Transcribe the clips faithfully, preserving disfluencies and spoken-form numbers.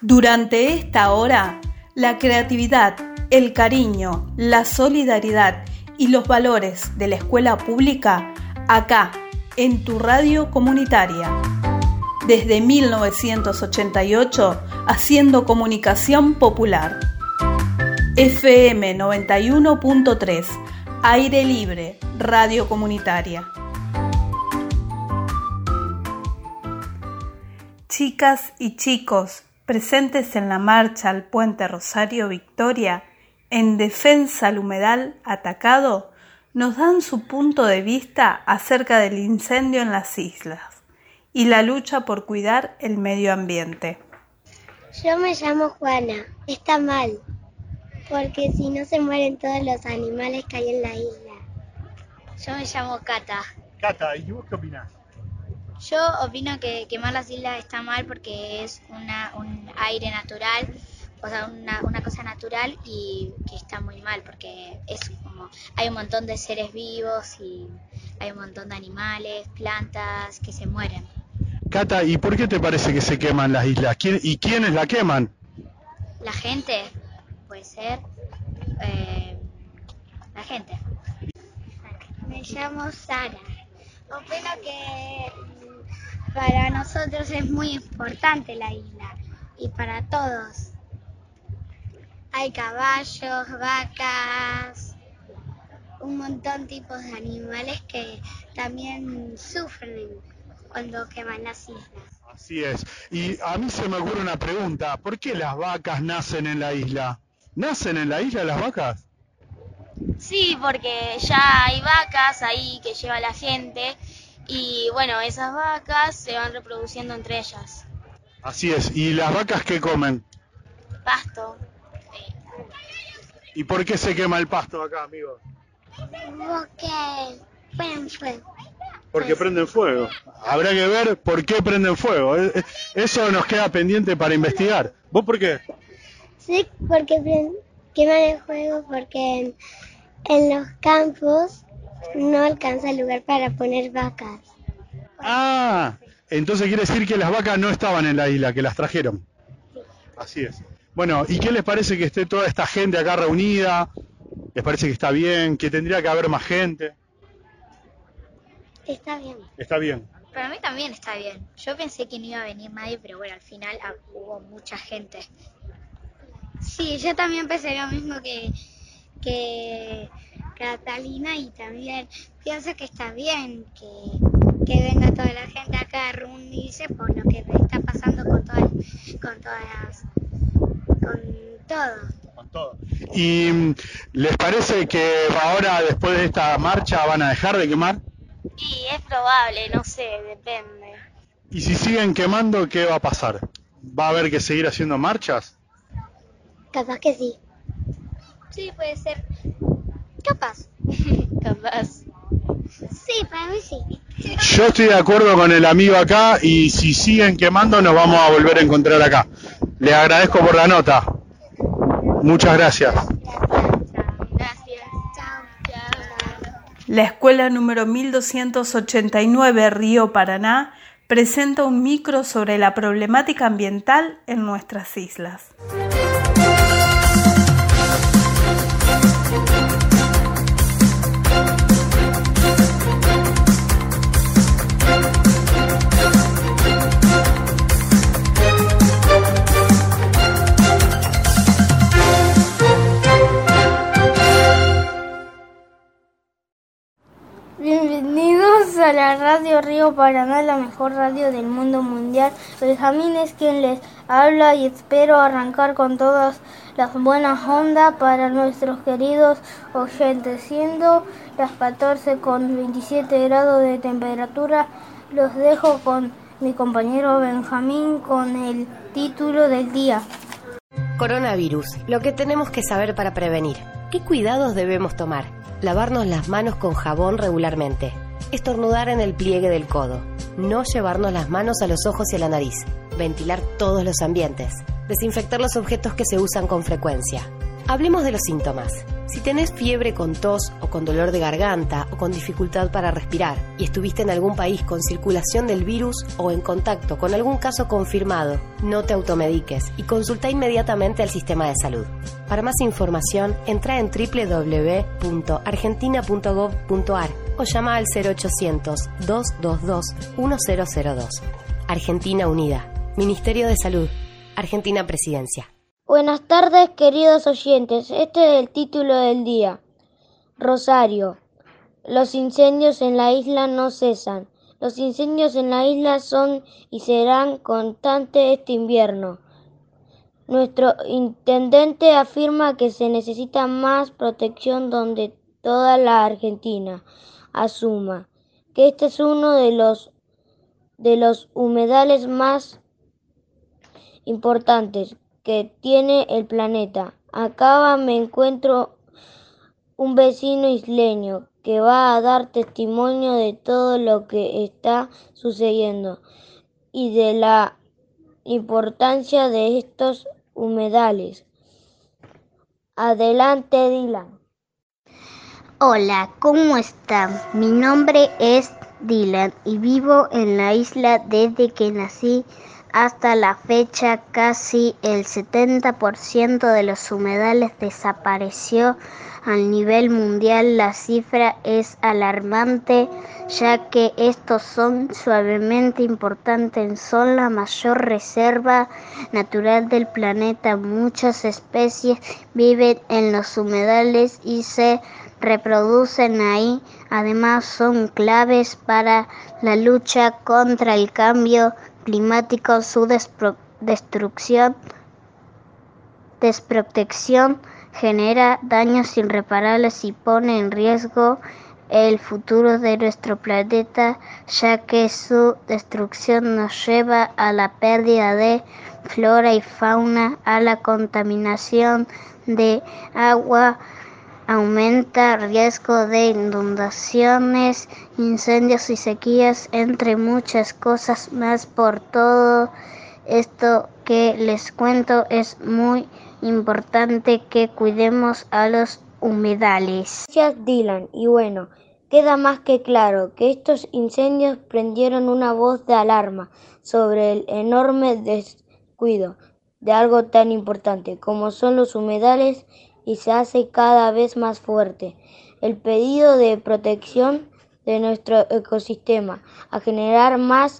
Durante esta hora, la creatividad, el cariño, la solidaridad y los valores de la escuela pública, acá, en tu radio comunitaria. Desde mil novecientos ochenta y ocho, haciendo comunicación popular. F M noventa y uno punto tres, Aire Libre, radio comunitaria. Chicas y chicos, presentes en la marcha al Puente Rosario Victoria, en defensa al humedal atacado, nos dan su punto de vista acerca del incendio en las islas y la lucha por cuidar el medio ambiente. Yo me llamo Juana. Está mal, porque si no se mueren todos los animales que hay en la isla. Yo me llamo Cata. Cata, ¿y vos qué opinás? Yo opino que quemar las islas está mal porque es una, un aire natural, o sea, una, una cosa natural y que está muy mal porque es como hay un montón de seres vivos y hay un montón de animales, plantas que se mueren. Cata, ¿y por qué te parece que se queman las islas? ¿Quién, ¿Y quiénes la queman? La gente, puede ser, eh, la gente. Me llamo Sara. Opino que para nosotros es muy importante la isla y para todos. Hay caballos, vacas, un montón de tipos de animales que también sufren cuando queman las islas. Así es. Y a mí se me ocurre una pregunta. ¿Por qué las vacas nacen en la isla? ¿Nacen en la isla las vacas? Sí, porque ya hay vacas ahí que lleva la gente y bueno, esas vacas se van reproduciendo entre ellas. Así es. ¿Y las vacas qué comen? Pasto. Sí. ¿Y por qué se quema el pasto acá, amigos? Porque prenden fuego. Porque prenden fuego. Habrá que ver por qué prenden fuego. Eso nos queda pendiente para investigar. ¿Vos por qué? Sí, porque prenden, queman el fuego porque en, en los campos no alcanza el lugar para poner vacas. Ah, entonces quiere decir que las vacas no estaban en la isla, que las trajeron. Así es. Bueno, ¿y qué les parece que esté toda esta gente acá reunida? ¿Les parece que está bien? ¿Que tendría que haber más gente? Está bien. Está bien. Para mí también está bien. Yo pensé que no iba a venir nadie, pero bueno, al final hubo mucha gente. Sí, yo también pensé lo mismo que, que Catalina y también pienso que está bien que, que venga toda la gente acá a reunirse por lo que está pasando con todas, con todas, con todo. Con todo. ¿Y les parece que ahora, después de esta marcha, van a dejar de quemar? Y es probable, no sé, depende. ¿Y si siguen quemando, qué va a pasar? ¿Va a haber que seguir haciendo marchas? Capaz que sí. Sí, puede ser. Capaz. Capaz. Sí, para mí sí. Yo estoy de acuerdo con el amigo acá y si siguen quemando nos vamos a volver a encontrar acá. Les agradezco por la nota. Muchas gracias. Gracias. Chao. Chao. La escuela número mil doscientos ochenta y nueve Río Paraná presenta un micro sobre la problemática ambiental en nuestras islas. Bienvenidos a la radio Río Paraná, la mejor radio del mundo mundial. Benjamín es quien les habla y espero arrancar con todas las buenas ondas para nuestros queridos oyentes. Siendo las catorce con veintisiete grados de temperatura, los dejo con mi compañero Benjamín con el título del día. Coronavirus, lo que tenemos que saber para prevenir. ¿Qué cuidados debemos tomar? Lavarnos las manos con jabón regularmente. Estornudar en el pliegue del codo. No llevarnos las manos a los ojos y a la nariz. Ventilar todos los ambientes. Desinfectar los objetos que se usan con frecuencia. Hablemos de los síntomas. Si tenés fiebre con tos o con dolor de garganta o con dificultad para respirar y estuviste en algún país con circulación del virus o en contacto con algún caso confirmado, no te automediques y consulta inmediatamente al sistema de salud. Para más información, entra en doble u doble u doble u punto argentina punto gov punto ar o llama al cero ochocientos, dos dos dos, uno cero cero dos. Argentina Unida. Ministerio de Salud. Argentina Presidencia. Buenas tardes, queridos oyentes. Este es el título del día. Rosario. Los incendios en la isla no cesan. Los incendios en la isla son y serán constantes este invierno. Nuestro intendente afirma que se necesita más protección donde toda la Argentina asuma que este es uno de los, de los humedales más importantes que tiene el planeta. Acá me encuentro un vecino isleño que va a dar testimonio de todo lo que está sucediendo y de la importancia de estos humedales. Adelante, Dylan. Hola, ¿cómo están? Mi nombre es Dylan y vivo en la isla desde que nací. Hasta la fecha, casi el setenta por ciento de los humedales desapareció a nivel mundial. La cifra es alarmante, ya que estos son suavemente importantes, son la mayor reserva natural del planeta. Muchas especies viven en los humedales y se reproducen ahí. Además, son claves para la lucha contra el cambio climático. Su despro- destrucción, desprotección genera daños irreparables y pone en riesgo el futuro de nuestro planeta, ya que su destrucción nos lleva a la pérdida de flora y fauna, a la contaminación de agua, aumenta riesgo de inundaciones, incendios y sequías, entre muchas cosas más. Por todo esto que les cuento, es muy importante que cuidemos a los humedales. Gracias, Dylan. Y bueno, queda más que claro que estos incendios prendieron una voz de alarma sobre el enorme descuido de algo tan importante como son los humedales, y se hace cada vez más fuerte el pedido de protección de nuestro ecosistema, a generar más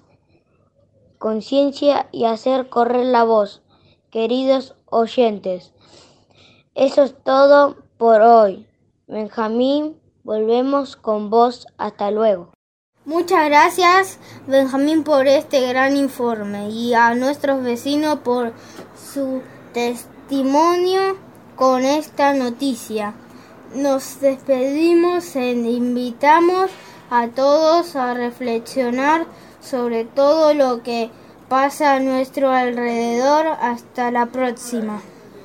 conciencia y hacer correr la voz. Queridos oyentes, eso es todo por hoy. Benjamín, volvemos con vos. Hasta luego. Muchas gracias, Benjamín, por este gran informe y a nuestros vecinos por su testimonio con esta noticia. Nos despedimos e invitamos a todos a reflexionar sobre todo lo que pasa a nuestro alrededor. Hasta la próxima.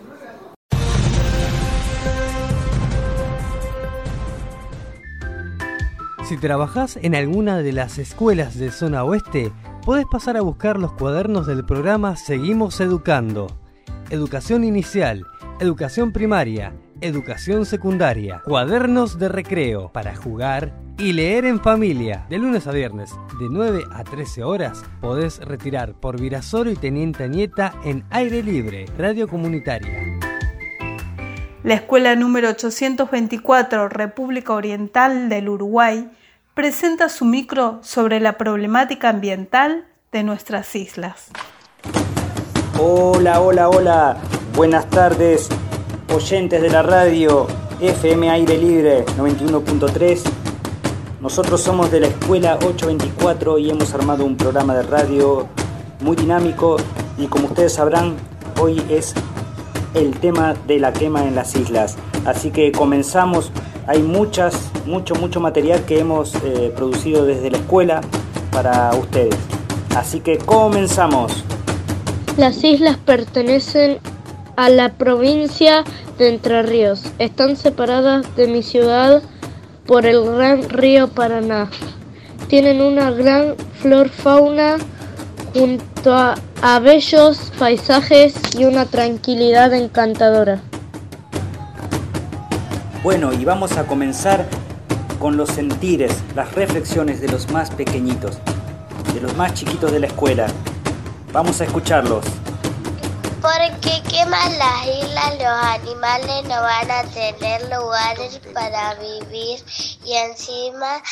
Si trabajás en alguna de las escuelas de zona oeste, podés pasar a buscar los cuadernos del programa Seguimos Educando. Educación inicial, educación primaria, educación secundaria, cuadernos de recreo para jugar y leer en familia. De lunes a viernes, de nueve a trece horas, podés retirar por Virasoro y Teniente Añeta en aire libre, radio comunitaria. La escuela número ochocientos veinticuatro, República Oriental del Uruguay, presenta su micro sobre la problemática ambiental de nuestras islas. Hola, hola, hola. Buenas tardes, oyentes de la radio F M Aire Libre noventa y uno punto tres. Nosotros somos de la escuela ochocientos veinticuatro y hemos armado un programa de radio muy dinámico y, como ustedes sabrán, hoy es el tema de la quema en las islas. Así que comenzamos. Hay muchas, mucho, mucho material que hemos eh, producido desde la escuela para ustedes. Así que comenzamos. Las islas pertenecen a la provincia de Entre Ríos. Están separadas de mi ciudad por el gran río Paraná. Tienen una gran flora-fauna junto a, a bellos paisajes y una tranquilidad encantadora. Bueno, y vamos a comenzar con los sentires, las reflexiones de los más pequeñitos, de los más chiquitos de la escuela. Vamos a escucharlos. Porque queman las islas, los animales no van a tener lugares para vivir y encima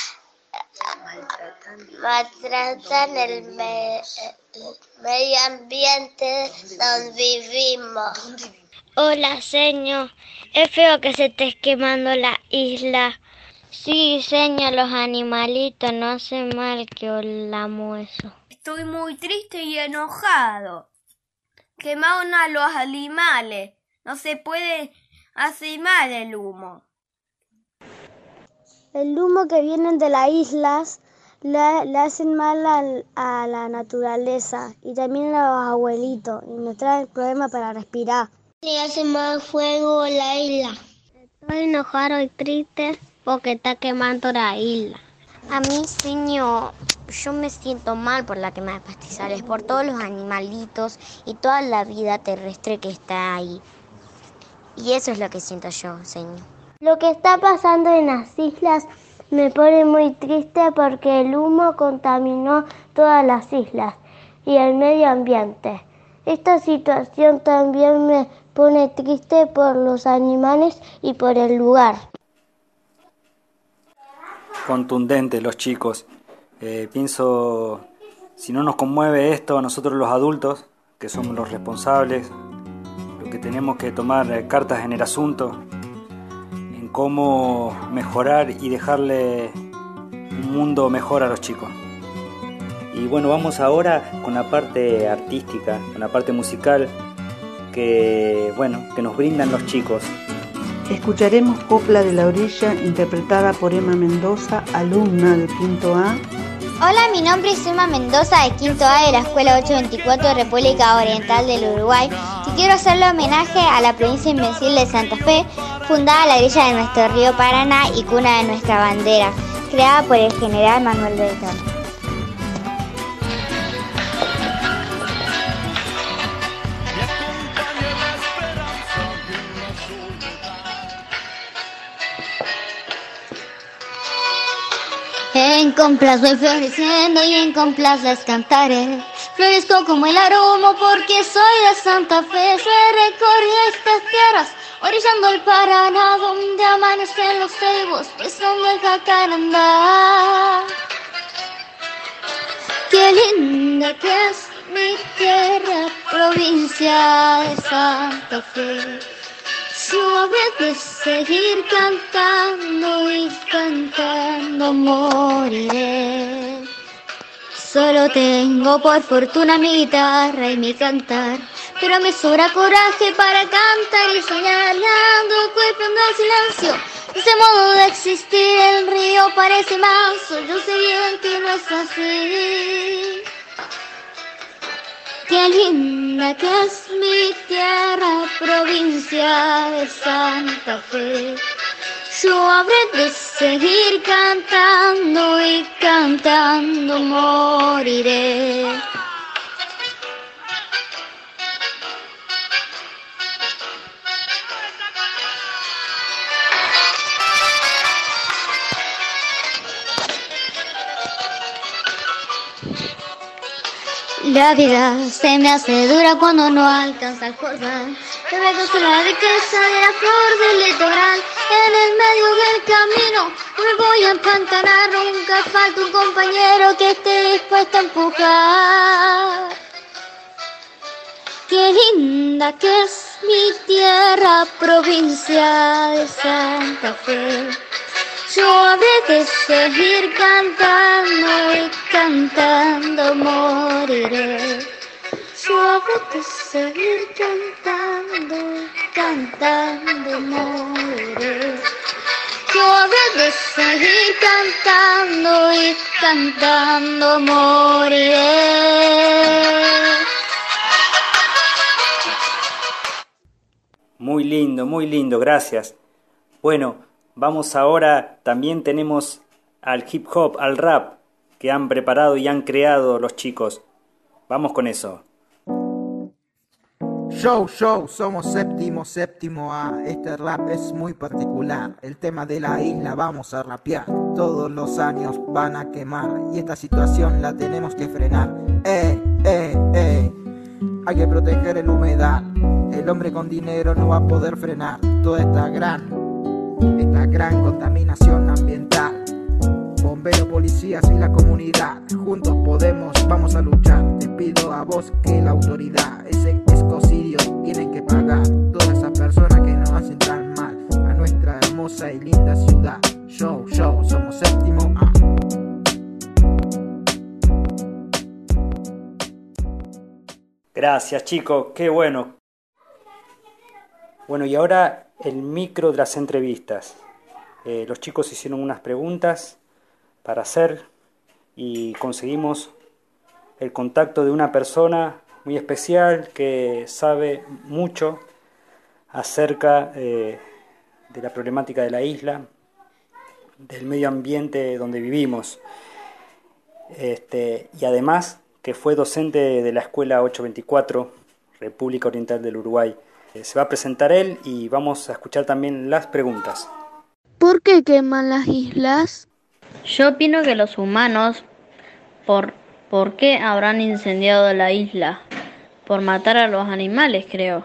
maltratan el, me- el medio ambiente donde vivimos. Hola, señor. Es feo que se esté quemando la isla. Sí, señor, los animalitos no hacen mal que olamos eso. Estoy muy triste y enojado. Quemaron a los animales. No se puede hacer mal el humo. El humo que viene de las islas le, le hacen mal al, a la naturaleza y también a los abuelitos y nos traen problemas para respirar. Le hace más fuego a la isla. Estoy enojado y triste porque está quemando la isla. A mí, señor, yo me siento mal por la quema de pastizales, por todos los animalitos y toda la vida terrestre que está ahí. Y eso es lo que siento yo, señor. Lo que está pasando en las islas me pone muy triste porque el humo contaminó todas las islas y el medio ambiente. Esta situación también me pone triste por los animales y por el lugar. Contundentes los chicos. Eh, pienso, si no nos conmueve esto, nosotros los adultos, que somos los responsables, lo que tenemos que tomar eh, cartas en el asunto, en cómo mejorar y dejarle un mundo mejor a los chicos. Y bueno, vamos ahora con la parte artística, con la parte musical que, bueno, que nos brindan los chicos. Escucharemos Copla de la Orilla, interpretada por Emma Mendoza, alumna de quinto A. Hola, mi nombre es Emma Mendoza, de quinto A de la Escuela ochocientos veinticuatro de República Oriental del Uruguay, y quiero hacerle homenaje a la provincia invencible de Santa Fe, fundada a la orilla de nuestro río Paraná y cuna de nuestra bandera, creada por el general Manuel Belgrano. En complazo floreciendo y en complazas cantaré. Florezco como el aroma porque soy de Santa Fe. Yo he recorrido estas tierras, orillando el Paraná, donde amanecen los ceibos, besando el jacarandá. Qué linda que es mi tierra, provincia de Santa Fe. Yo habré de seguir cantando y cantando moriré. Solo tengo por fortuna mi guitarra y mi cantar, pero me sobra coraje para cantar y soñar, dando cuerpo en silencio. Ese modo de existir el río parece manso, yo sé bien que no es así. Qué linda que es mi tierra, provincia de Santa Fe. Yo habré de seguir cantando y cantando moriré. La vida se me hace dura cuando no alcanza a acordar. Me recojo la riqueza de la flor del litoral. En el medio del camino me voy a empantanar. Nunca falta un compañero que esté dispuesto a empujar. Qué linda que es mi tierra, provincia de Santa Fe. Yo habré de seguir cantando y cantando moriré. Yo habré de seguir cantando y cantando moriré. Yo habré de seguir cantando y cantando moriré. Muy lindo, muy lindo, gracias. Bueno, vamos ahora, también tenemos al hip hop, al rap, que han preparado y han creado los chicos. Vamos con eso. Show, show, somos séptimo, séptimo A. Este rap es muy particular. El tema de la isla vamos a rapear. Todos los años van a quemar y esta situación la tenemos que frenar. Eh, eh, eh. Hay que proteger el humedal. El hombre con dinero no va a poder frenar toda esta gran, esta gran contaminación ambiental. Bomberos, policías y la comunidad, juntos podemos, vamos a luchar. Te pido a vos que la autoridad, ese ecocidio, tienen que pagar. Todas esas personas que nos hacen tan mal a nuestra hermosa y linda ciudad. Show, show, somos séptimo A. Gracias, chicos, qué bueno. Bueno, y ahora el micro de las entrevistas. Eh, los chicos hicieron unas preguntas para hacer y conseguimos el contacto de una persona muy especial que sabe mucho acerca eh, de la problemática de la isla, del medio ambiente donde vivimos, este, y además que fue docente de la Escuela ochocientos veinticuatro, República Oriental del Uruguay. Eh, se va a presentar él y vamos a escuchar también las preguntas. ¿Por qué queman las islas? Yo opino que los humanos, ¿por, ¿por qué habrán incendiado la isla? Por matar a los animales, creo.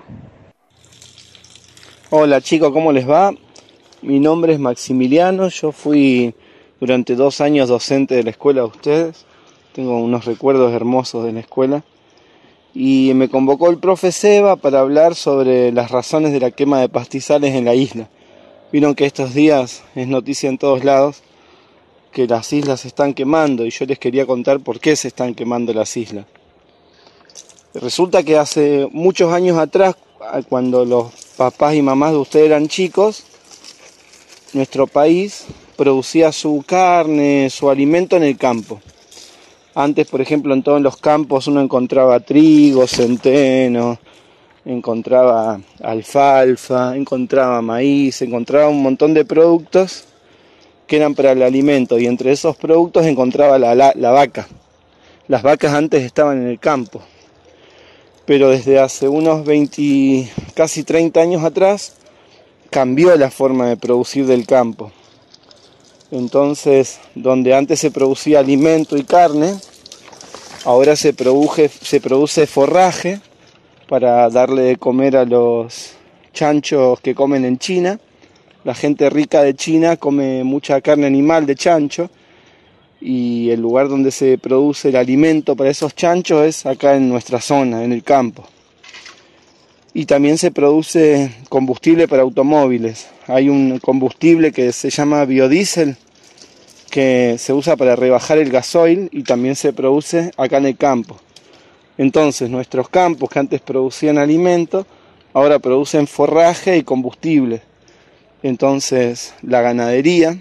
Hola chicos, ¿cómo les va? Mi nombre es Maximiliano, yo fui durante dos años docente de la escuela de ustedes. Tengo unos recuerdos hermosos de la escuela. Y me convocó el profe Seba para hablar sobre las razones de la quema de pastizales en la isla. Vieron que estos días es noticia en todos lados que las islas se están quemando y yo les quería contar por qué se están quemando las islas. Resulta que hace muchos años atrás, cuando los papás y mamás de ustedes eran chicos, nuestro país producía su carne, su alimento en el campo. Antes, por ejemplo, en todos los campos uno encontraba trigo, centeno, encontraba alfalfa, encontraba maíz, encontraba un montón de productos que eran para el alimento, y entre esos productos encontraba la, la, la vaca. Las vacas antes estaban en el campo, pero desde hace unos veinte, casi treinta años atrás, cambió la forma de producir del campo. Entonces, donde antes se producía alimento y carne, ahora se produce, se produce forraje para darle de comer a los chanchos que comen en China. La gente rica de China come mucha carne animal de chancho y el lugar donde se produce el alimento para esos chanchos es acá en nuestra zona, en el campo. Y también se produce combustible para automóviles. Hay un combustible que se llama biodiesel que se usa para rebajar el gasoil y también se produce acá en el campo. Entonces nuestros campos que antes producían alimento ahora producen forraje y combustible. Entonces la ganadería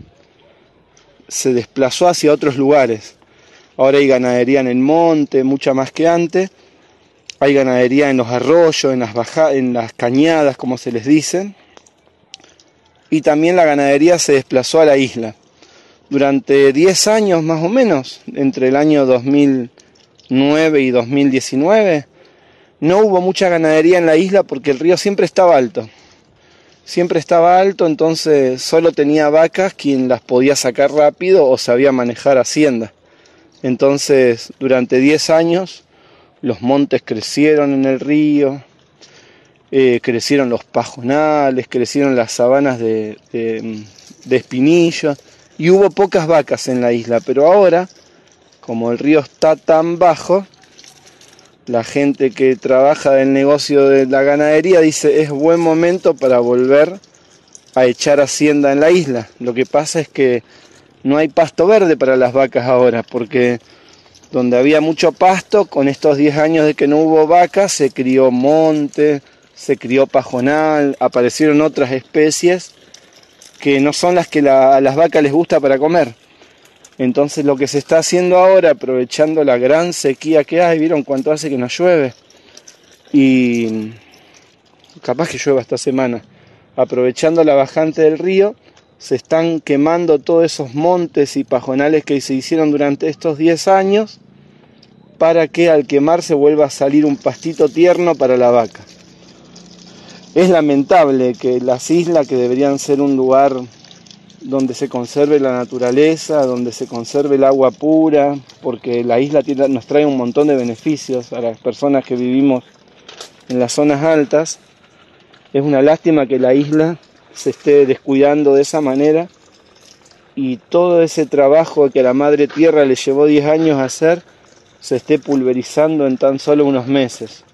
se desplazó hacia otros lugares. Ahora hay ganadería en el monte, mucha más que antes. Hay ganadería en los arroyos, en las baja, en las cañadas, como se les dice. Y también la ganadería se desplazó a la isla. Durante diez años más o menos, entre el año dos mil nueve y dos mil diecinueve, no hubo mucha ganadería en la isla porque el río siempre estaba alto. Siempre estaba alto, entonces solo tenía vacas quien las podía sacar rápido o sabía manejar hacienda. Entonces, durante diez años, los montes crecieron en el río, eh, crecieron los pajonales, crecieron las sabanas de, de, de espinillos y hubo pocas vacas en la isla. Pero ahora, como el río está tan bajo, la gente que trabaja del negocio de la ganadería dice es buen momento para volver a echar hacienda en la isla. Lo que pasa es que no hay pasto verde para las vacas ahora, porque donde había mucho pasto, con estos diez años de que no hubo vacas, se crió monte, se crió pajonal, aparecieron otras especies que no son las que la, a las vacas les gusta para comer. Entonces lo que se está haciendo ahora, aprovechando la gran sequía que hay, ¿vieron cuánto hace que no llueve? Y capaz que llueva esta semana. Aprovechando la bajante del río, se están quemando todos esos montes y pajonales que se hicieron durante estos diez años para que al quemarse vuelva a salir un pastito tierno para la vaca. Es lamentable que las islas, que deberían ser un lugar donde se conserve la naturaleza, donde se conserve el agua pura, porque la isla tiene, nos trae un montón de beneficios a las personas que vivimos en las zonas altas. Es una lástima que la isla se esté descuidando de esa manera y todo ese trabajo que a la Madre Tierra le llevó diez años a hacer se esté pulverizando en tan solo unos meses.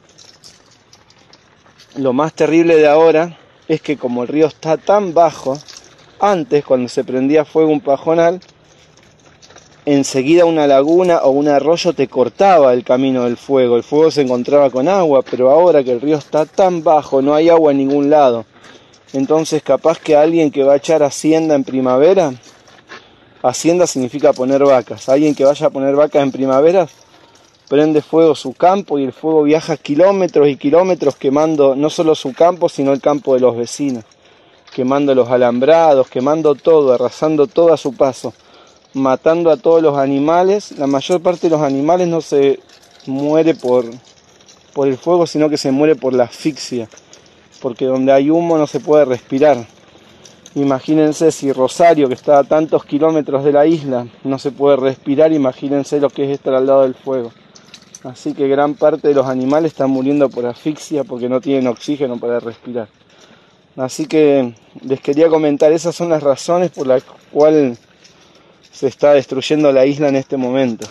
Lo más terrible de ahora es que como el río está tan bajo, antes cuando se prendía fuego un pajonal, enseguida una laguna o un arroyo te cortaba el camino del fuego, el fuego se encontraba con agua, pero ahora que el río está tan bajo, no hay agua en ningún lado. Entonces capaz que alguien que va a echar hacienda en primavera, hacienda significa poner vacas, alguien que vaya a poner vacas en primavera, prende fuego su campo y el fuego viaja kilómetros y kilómetros quemando no solo su campo, sino el campo de los vecinos, quemando los alambrados, quemando todo, arrasando todo a su paso, matando a todos los animales. La mayor parte de los animales no se muere por, por el fuego, sino que se muere por la asfixia, porque donde hay humo no se puede respirar. Imagínense si Rosario, que está a tantos kilómetros de la isla, no se puede respirar, imagínense lo que es estar al lado del fuego. Así que gran parte de los animales están muriendo por asfixia porque no tienen oxígeno para respirar. Así que les quería comentar, esas son las razones por las cuales se está destruyendo la isla en este momento.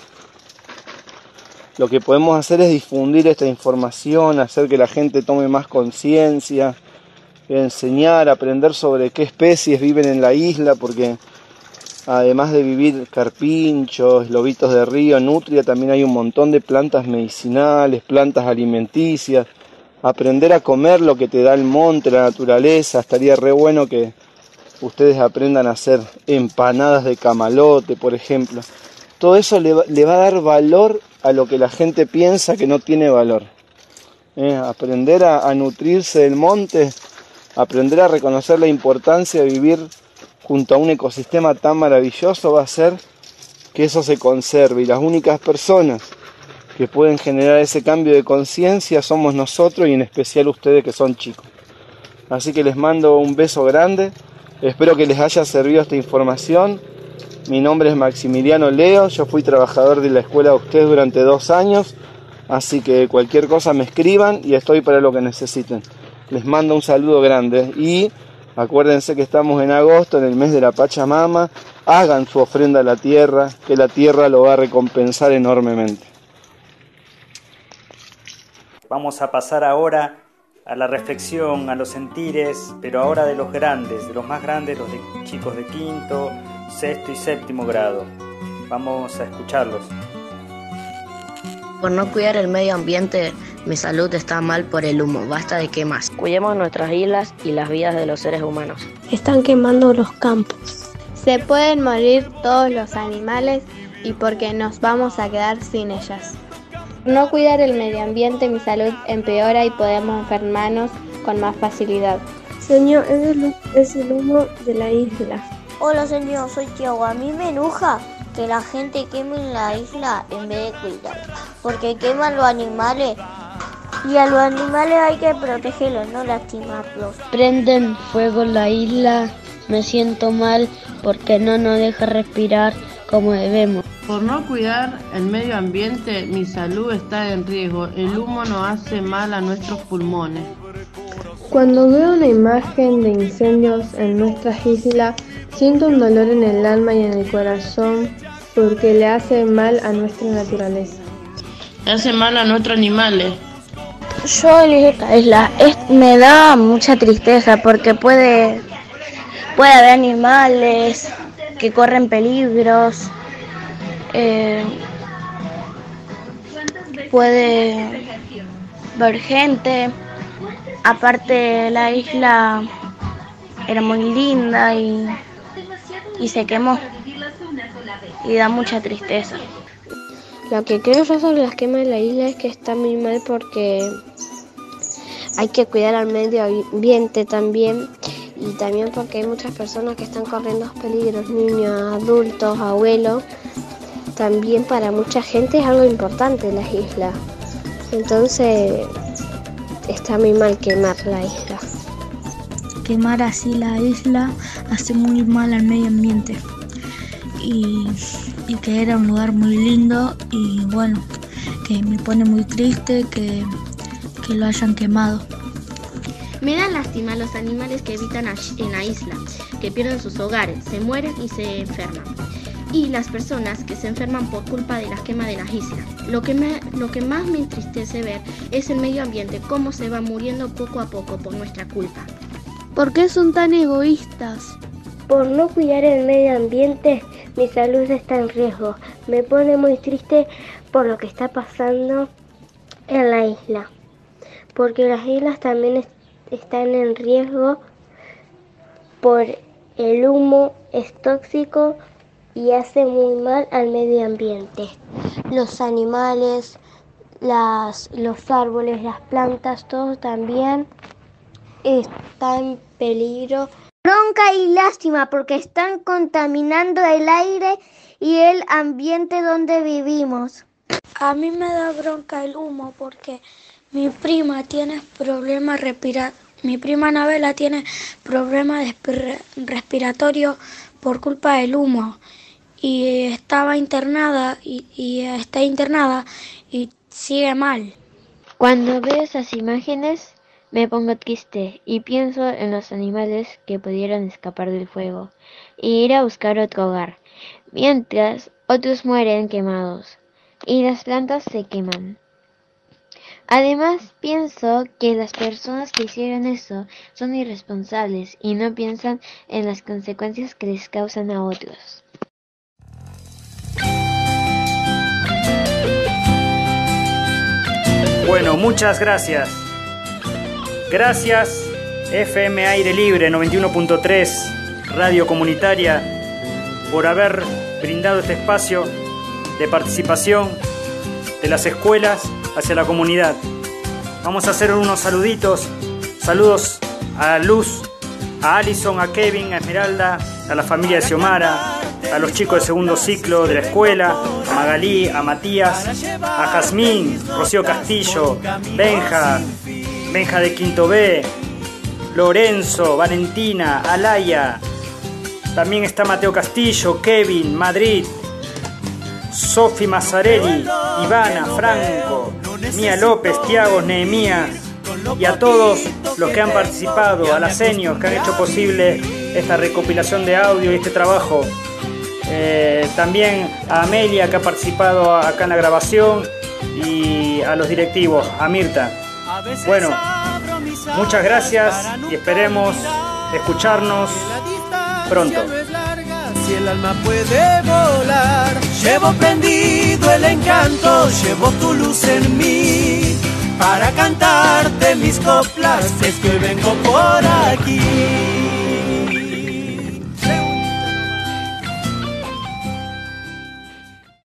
Lo que podemos hacer es difundir esta información, hacer que la gente tome más conciencia, enseñar, aprender sobre qué especies viven en la isla, porque además de vivir carpinchos, lobitos de río, nutria, también hay un montón de plantas medicinales, plantas alimenticias. Aprender a comer lo que te da el monte, la naturaleza. Estaría re bueno que ustedes aprendan a hacer empanadas de camalote, por ejemplo. Todo eso le va, le va a dar valor a lo que la gente piensa que no tiene valor. Eh, aprender a, a nutrirse del monte, aprender a reconocer la importancia de vivir junto a un ecosistema tan maravilloso va a hacer que eso se conserve. Y las únicas personas que pueden generar ese cambio de conciencia somos nosotros y en especial ustedes que son chicos. Así que les mando un beso grande, espero que les haya servido esta información. Mi nombre es Maximiliano Leo, yo fui trabajador de la escuela de ustedes durante dos años, así que cualquier cosa me escriban y estoy para lo que necesiten. Les mando un saludo grande y acuérdense que estamos en agosto, en el mes de la Pachamama, hagan su ofrenda a la tierra, que la tierra lo va a recompensar enormemente. Vamos a pasar ahora a la reflexión, a los sentires, pero ahora de los grandes, de los más grandes, los de chicos de quinto, sexto y séptimo grado. Vamos a escucharlos. Por no cuidar el medio ambiente, mi salud está mal por el humo. Basta de quemas. Cuidemos nuestras islas y las vidas de los seres humanos. Están quemando los campos. Se pueden morir todos los animales y porque nos vamos a quedar sin ellas. Por no cuidar el medio ambiente, mi salud empeora y podemos enfermarnos con más facilidad. Señor, es el, es el humo de la isla. Hola señor, soy Tiago. A mí me enoja que la gente queme la isla en vez de cuidarla, porque queman los animales y a los animales hay que protegerlos, no lastimarlos. Prenden fuego en la isla, me siento mal porque no nos deja respirar como debemos. Por no cuidar el medio ambiente, mi salud está en riesgo. El humo nos hace mal a nuestros pulmones. Cuando veo una imagen de incendios en nuestras islas, siento un dolor en el alma y en el corazón porque le hace mal a nuestra naturaleza. Le hace mal a nuestros animales. Yo elijo esta isla. Es, me da mucha tristeza porque puede, puede haber animales que corren peligros. Eh, puede ver gente. Aparte la isla era muy linda y, y se quemó y da mucha tristeza. Lo que creo yo sobre las quemas de la isla es que está muy mal porque hay que cuidar al medio ambiente también y también porque hay muchas personas que están corriendo peligros, niños, adultos, abuelos, también para mucha gente es algo importante las islas. Entonces está muy mal quemar la isla. Quemar así la isla hace muy mal al medio ambiente. Y, y que era un lugar muy lindo y bueno, que me pone muy triste que, que lo hayan quemado. Me da lástima los animales que habitan en la isla, que pierden sus hogares, se mueren y se enferman. Y las personas que se enferman por culpa de la quema de las islas. Lo que, me, lo que más me entristece ver es el medio ambiente, cómo se va muriendo poco a poco por nuestra culpa. ¿Por qué son tan egoístas? Por no cuidar el medio ambiente, mi salud está en riesgo. Me pone muy triste por lo que está pasando en la isla. Porque las islas también est- están en riesgo por el humo, es tóxico y hace muy mal al medio ambiente. Los animales, las, los árboles, las plantas, todo también está en peligro. Bronca y lástima porque están contaminando el aire y el ambiente donde vivimos. A mí me da bronca el humo porque mi prima tiene problemas respiratorios. Mi prima Anabela tiene problemas respiratorios por culpa del humo y estaba internada y, y está internada y sigue mal. Cuando veo esas imágenes me pongo triste y pienso en los animales que pudieron escapar del fuego e ir a buscar otro hogar, mientras otros mueren quemados y las plantas se queman. Además, pienso que las personas que hicieron eso son irresponsables y no piensan en las consecuencias que les causan a otros. Bueno, muchas gracias. Gracias, F M Aire Libre noventa y uno punto tres, Radio Comunitaria, por haber brindado este espacio de participación de las escuelas hacia la comunidad. Vamos a hacer unos saluditos. Saludos a Luz, a Alison, a Kevin, a Esmeralda, a la familia de Xiomara, a los chicos de segundo ciclo de la escuela, a Magalí, a Matías, a Jazmín, Rocío Castillo, Benja, Benja de Quinto B, Lorenzo, Valentina, Alaya. También está Mateo Castillo, Kevin, Madrid, Sofi Mazzarelli, Ivana, Franco, Mía López, Tiago, Nehemía y a todos los que han participado, a las seniors que han hecho posible esta recopilación de audio y este trabajo. Eh, también a Amelia que ha participado acá en la grabación y a los directivos, a Mirta. Bueno, muchas gracias y esperemos escucharnos pronto. Si el alma puede volar, llevo prendido el encanto, llevo tu luz en mí, para cantarte mis coplas, es que vengo por aquí.